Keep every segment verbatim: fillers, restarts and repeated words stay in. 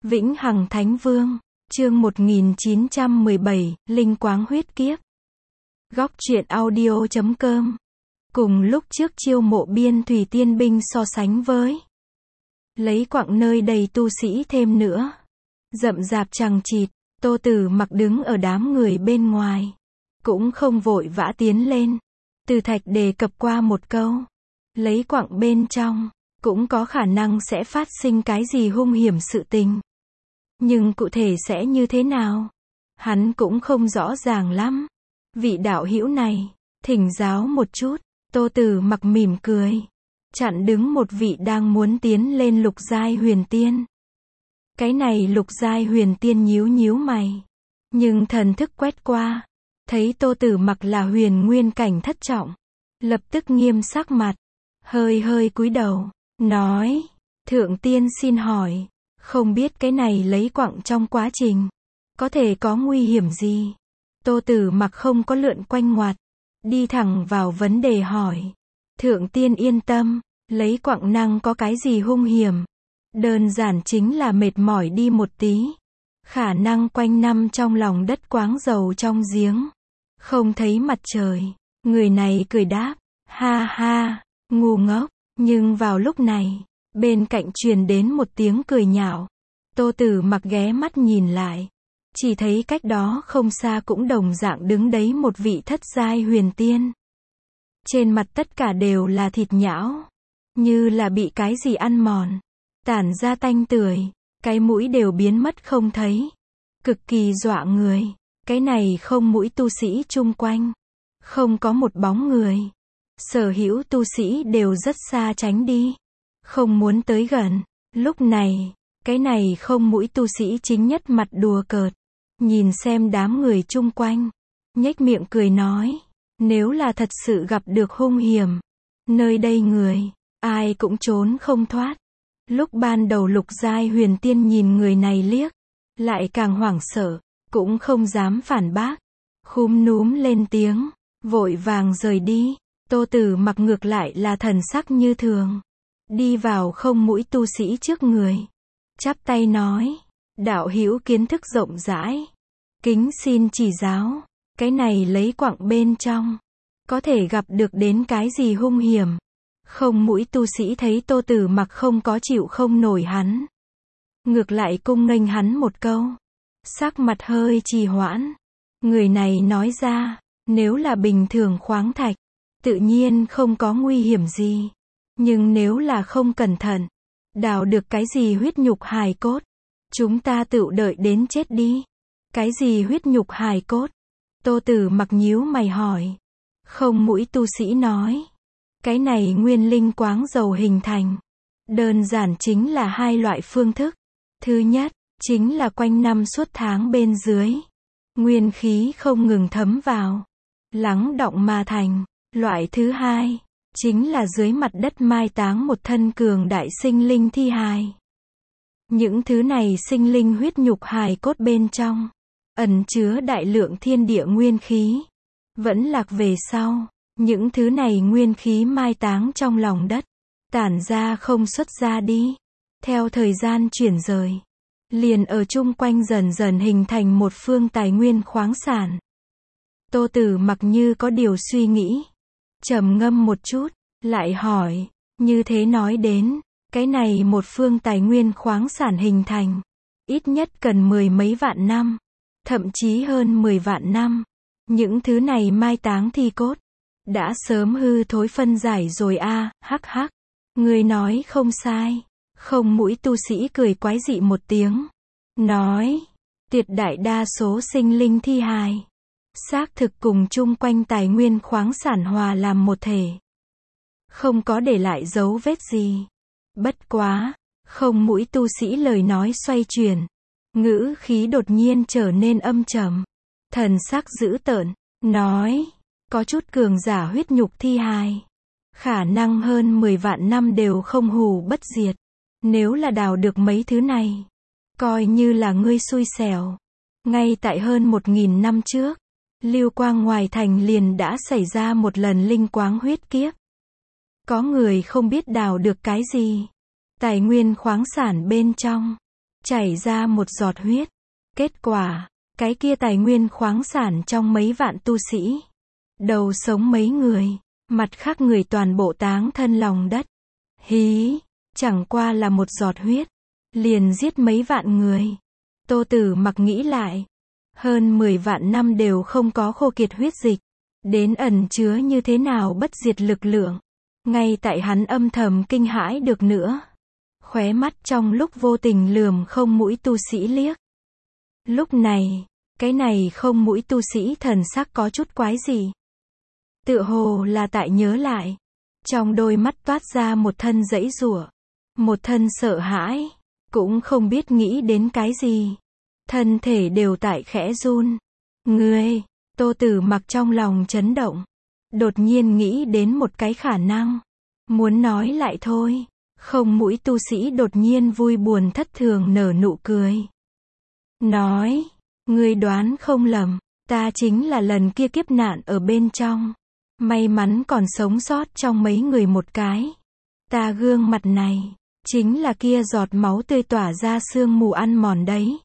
Vĩnh Hằng Thánh Vương, chương một nghìn chín trăm mười bảy, Linh Quáng Huyết Kiếp. Góc truyện audio chấm com. Cùng lúc trước chiêu mộ biên thủy tiên binh so sánh với lấy quặng nơi đầy tu sĩ thêm nữa. Rậm rạp chằng chịt, Tô Tử Mặc đứng ở đám người bên ngoài. Cũng không vội vã tiến lên. Từ Thạch đề cập qua một câu. Lấy quặng bên trong, cũng có khả năng sẽ phát sinh cái gì hung hiểm sự tình. Nhưng cụ thể sẽ như thế nào? Hắn cũng không rõ ràng lắm. Vị đạo hữu này, thỉnh giáo một chút. Tô Tử Mặc mỉm cười. Chặn đứng một vị đang muốn tiến lên lục giai huyền tiên. Cái này lục giai huyền tiên nhíu nhíu mày. Nhưng thần thức quét qua. Thấy Tô Tử Mặc là huyền nguyên cảnh thất trọng. Lập tức nghiêm sắc mặt. Hơi hơi cúi đầu. Nói. Thượng tiên xin hỏi. Không biết cái này lấy quặng trong quá trình. Có thể có nguy hiểm gì? Tô Tử Mặc không có lượn quanh ngoặt. Đi thẳng vào vấn đề hỏi. Thượng tiên yên tâm. Lấy quặng năng có cái gì hung hiểm? Đơn giản chính là mệt mỏi đi một tí. Khả năng quanh năm trong lòng đất quáng dầu trong giếng. Không thấy mặt trời. Người này cười đáp. Ha ha, ngu ngốc. Nhưng vào lúc này, bên cạnh truyền đến một tiếng cười nhạo. Tô Tử Mặc ghé mắt nhìn lại. Chỉ thấy cách đó không xa cũng đồng dạng đứng đấy một vị thất giai huyền tiên. Trên mặt tất cả đều là thịt nhão. Như là bị cái gì ăn mòn. Tản ra tanh tưởi. Cái mũi đều biến mất không thấy. Cực kỳ dọa người. Cái này không mũi tu sĩ chung quanh. Không có một bóng người. Sở hữu tu sĩ đều rất xa tránh đi. Không muốn tới gần. Lúc này, cái này không mũi tu sĩ chính nhất mặt đùa cợt. Nhìn xem đám người chung quanh. Nhếch miệng cười nói. Nếu là thật sự gặp được hung hiểm. Nơi đây người, ai cũng trốn không thoát. Lúc ban đầu lục giai huyền tiên nhìn người này liếc. Lại càng hoảng sợ. Cũng không dám phản bác. Khúm núm lên tiếng. Vội vàng rời đi. Tô Tử Mặc ngược lại là thần sắc như thường. Đi vào không mũi tu sĩ trước người. Chắp tay nói. Đạo hữu kiến thức rộng rãi. Kính xin chỉ giáo. Cái này lấy quặng bên trong. Có thể gặp được đến cái gì hung hiểm. Không mũi tu sĩ thấy Tô Tử Mặc không có chịu không nổi hắn. Ngược lại cung nghênh hắn một câu. Sắc mặt hơi trì hoãn. Người này nói ra. Nếu là bình thường khoáng thạch. Tự nhiên không có nguy hiểm gì. Nhưng nếu là không cẩn thận. Đào được cái gì huyết nhục hài cốt. Chúng ta tự đợi đến chết đi. Cái gì huyết nhục hài cốt? Tô Tử Mặc nhíu mày hỏi. Không mũi tu sĩ nói. Cái này nguyên linh quáng dầu hình thành. Đơn giản chính là hai loại phương thức. Thứ nhất, chính là quanh năm suốt tháng bên dưới. Nguyên khí không ngừng thấm vào. Lắng đọng mà thành. Loại thứ hai, chính là dưới mặt đất mai táng một thân cường đại sinh linh thi hài. Những thứ này sinh linh huyết nhục hài cốt bên trong, ẩn chứa đại lượng thiên địa nguyên khí. Vẫn lạc về sau, những thứ này nguyên khí mai táng trong lòng đất, tản ra không xuất ra đi. Theo thời gian chuyển rời, liền ở chung quanh dần dần hình thành một phương tài nguyên khoáng sản. Tô Tử Mặc như có điều suy nghĩ. Trầm ngâm một chút, lại hỏi, như thế nói đến, cái này một phương tài nguyên khoáng sản hình thành, ít nhất cần mười mấy vạn năm, thậm chí hơn mười vạn năm. Những thứ này mai táng thi cốt, đã sớm hư thối phân giải rồi a, à, hắc hắc. Người nói không sai. Không mũi tu sĩ cười quái dị một tiếng. Nói, tuyệt đại đa số sinh linh thi hài. Xác thực cùng chung quanh tài nguyên khoáng sản hòa làm một thể. Không có để lại dấu vết gì. Bất quá, không mũi tu sĩ lời nói xoay chuyển. Ngữ khí đột nhiên trở nên âm trầm. Thần sắc dữ tợn, nói, có chút cường giả huyết nhục thi hài. Khả năng hơn mười vạn năm đều không hù bất diệt. Nếu là đào được mấy thứ này, coi như là ngươi xui xẻo. Ngay tại hơn một nghìn năm trước, Lưu Quang ngoài thành liền đã xảy ra một lần linh quáng huyết kiếp. Có người không biết đào được cái gì. Tài nguyên khoáng sản bên trong. chảy ra một giọt huyết. Kết quả, cái kia tài nguyên khoáng sản trong mấy vạn tu sĩ. Đầu sống mấy người, mặt khác người toàn bộ táng thân lòng đất. Hí, chẳng qua là một giọt huyết, liền giết mấy vạn người. Tô Tử Mặc nghĩ lại, hơn mười vạn năm đều không có khô kiệt huyết dịch, đến ẩn chứa như thế nào bất diệt lực lượng. Ngay tại hắn âm thầm kinh hãi được nữa. Khóe mắt trong lúc vô tình lườm không mũi tu sĩ liếc. Lúc này, cái này không mũi tu sĩ thần sắc có chút quái gì. Tựa hồ là tại nhớ lại. Trong đôi mắt toát ra một thân giãy giụa, một thân sợ hãi, cũng không biết nghĩ đến cái gì. Thân thể đều tại khẽ run. Ngươi, Tô Tử Mặc trong lòng chấn động. Đột nhiên nghĩ đến một cái khả năng. Muốn nói lại thôi. Không mũi tu sĩ đột nhiên vui buồn thất thường nở nụ cười. Nói, ngươi đoán không lầm, ta chính là lần kia kiếp nạn ở bên trong. May mắn còn sống sót trong mấy người một cái. Ta gương mặt này, chính là kia giọt máu tươi tỏa ra sương mù ăn mòn đấy.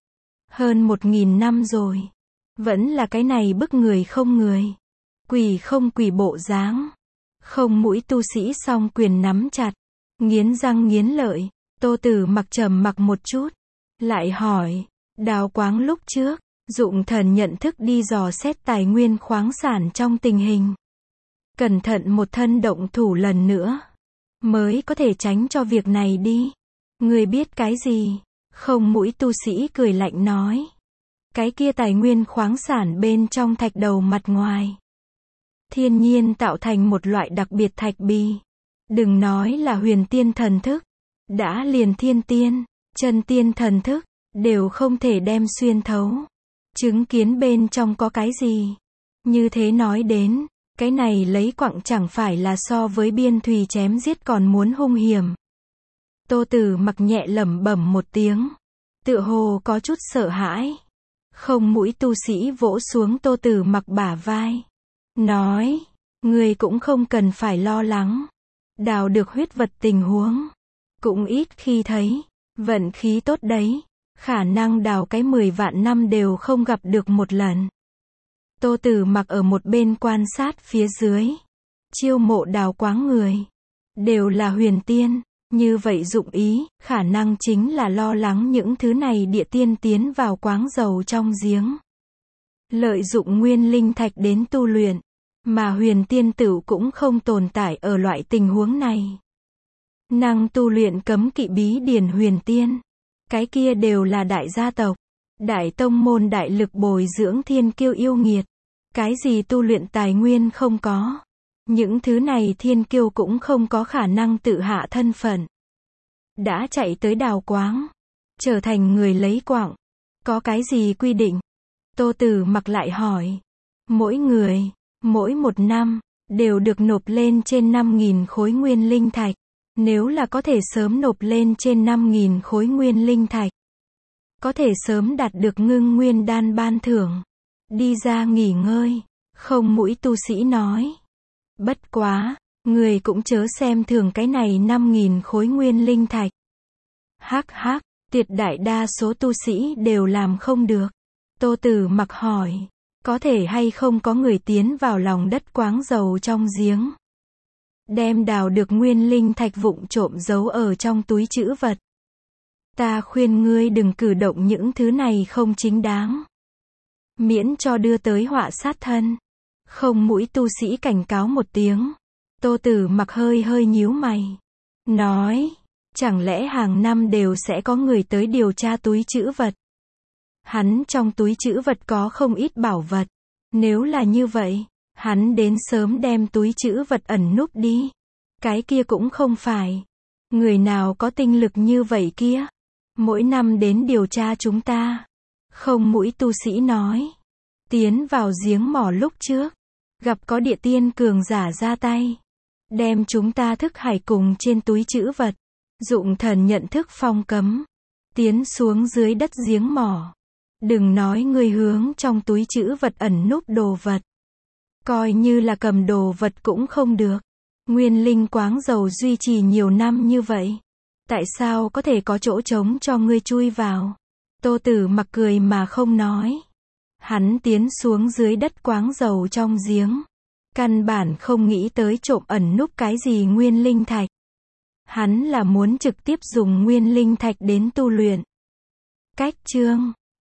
Hơn một nghìn năm rồi. Vẫn là cái này bức người không người. Quỷ không quỷ bộ dáng. Không mũi tu sĩ song quyền nắm chặt. Nghiến răng nghiến lợi. Tô Tử Mặc trầm mặc một chút. Lại hỏi. Đào Quáng lúc trước, dụng thần nhận thức đi dò xét tài nguyên khoáng sản trong tình hình. Cẩn thận một thân động thủ lần nữa. Mới có thể tránh cho việc này đi. Ngươi biết cái gì? Không mũi tu sĩ cười lạnh nói. Cái kia tài nguyên khoáng sản bên trong thạch đầu mặt ngoài. Thiên nhiên tạo thành một loại đặc biệt thạch bì. Đừng nói là huyền tiên thần thức. Đã liền thiên tiên, chân tiên thần thức, đều không thể đem xuyên thấu. Chứng kiến bên trong có cái gì. Như thế nói đến, cái này lấy quặng chẳng phải là so với biên thùy chém giết còn muốn hung hiểm. Tô Tử Mặc nhẹ lẩm bẩm một tiếng. Tựa hồ có chút sợ hãi. Không mũi tu sĩ vỗ xuống Tô Tử Mặc bả vai. Nói, ngươi cũng không cần phải lo lắng. Đào được huyết vật tình huống. Cũng ít khi thấy. Vận khí tốt đấy. Khả năng đào cái mười vạn năm đều không gặp được một lần. Tô Tử Mặc ở một bên quan sát phía dưới. Chiêu mộ Đào Quáng người. Đều là huyền tiên. Như vậy dụng ý, khả năng chính là lo lắng những thứ này địa tiên tiến vào quáng dầu trong giếng. Lợi dụng nguyên linh thạch đến tu luyện. Mà huyền tiên tử cũng không tồn tại ở loại tình huống này. Năng tu luyện cấm kỵ bí điển huyền tiên. Cái kia đều là đại gia tộc. Đại tông môn đại lực bồi dưỡng thiên kiêu yêu nghiệt. Cái gì tu luyện tài nguyên không có. Những thứ này thiên kiêu cũng không có khả năng tự hạ thân phận. Đã chạy tới đào quáng. Trở thành người lấy quặng. Có cái gì quy định? Tô Tử Mặc lại hỏi. Mỗi người, mỗi một năm, đều được nộp lên trên năm nghìn khối nguyên linh thạch. Nếu là có thể sớm nộp lên trên năm nghìn khối nguyên linh thạch. Có thể sớm đạt được ngưng nguyên đan ban thưởng. Đi ra nghỉ ngơi. Không mũi tu sĩ nói. Bất quá, người cũng chớ xem thường cái này năm nghìn khối nguyên linh thạch. Hắc hắc, tuyệt đại đa số tu sĩ đều làm không được. Tô Tử Mặc hỏi, có thể hay không có người tiến vào lòng đất quáng dầu trong giếng. Đem đào được nguyên linh thạch vụng trộm giấu ở trong túi trữ vật. Ta khuyên ngươi đừng cử động những thứ này không chính đáng. Miễn cho đưa tới họa sát thân. Không mũi tu sĩ cảnh cáo một tiếng. Tô Tử Mặc hơi hơi nhíu mày. Nói, chẳng lẽ hàng năm đều sẽ có người tới điều tra túi trữ vật. Hắn trong túi trữ vật có không ít bảo vật. Nếu là như vậy, hắn đến sớm đem túi trữ vật ẩn núp đi. Cái kia cũng không phải. Người nào có tinh lực như vậy kia. Mỗi năm đến điều tra chúng ta. Không mũi tu sĩ nói. Tiến vào giếng mỏ lúc trước. Gặp có địa tiên cường giả ra tay. Đem chúng ta thức hải cùng trên túi trữ vật. Dụng thần nhận thức phong cấm. Tiến xuống dưới đất giếng mỏ. Đừng nói ngươi hướng trong túi trữ vật ẩn núp đồ vật. Coi như là cầm đồ vật cũng không được. Nguyên linh quáng dầu duy trì nhiều năm như vậy. Tại sao có thể có chỗ trống cho ngươi chui vào? Tô Tử Mặc cười mà không nói. Hắn tiến xuống dưới đất quáng dầu trong giếng. Căn bản không nghĩ tới trộm ẩn núp cái gì nguyên linh thạch. Hắn là muốn trực tiếp dùng nguyên linh thạch đến tu luyện. Cách chương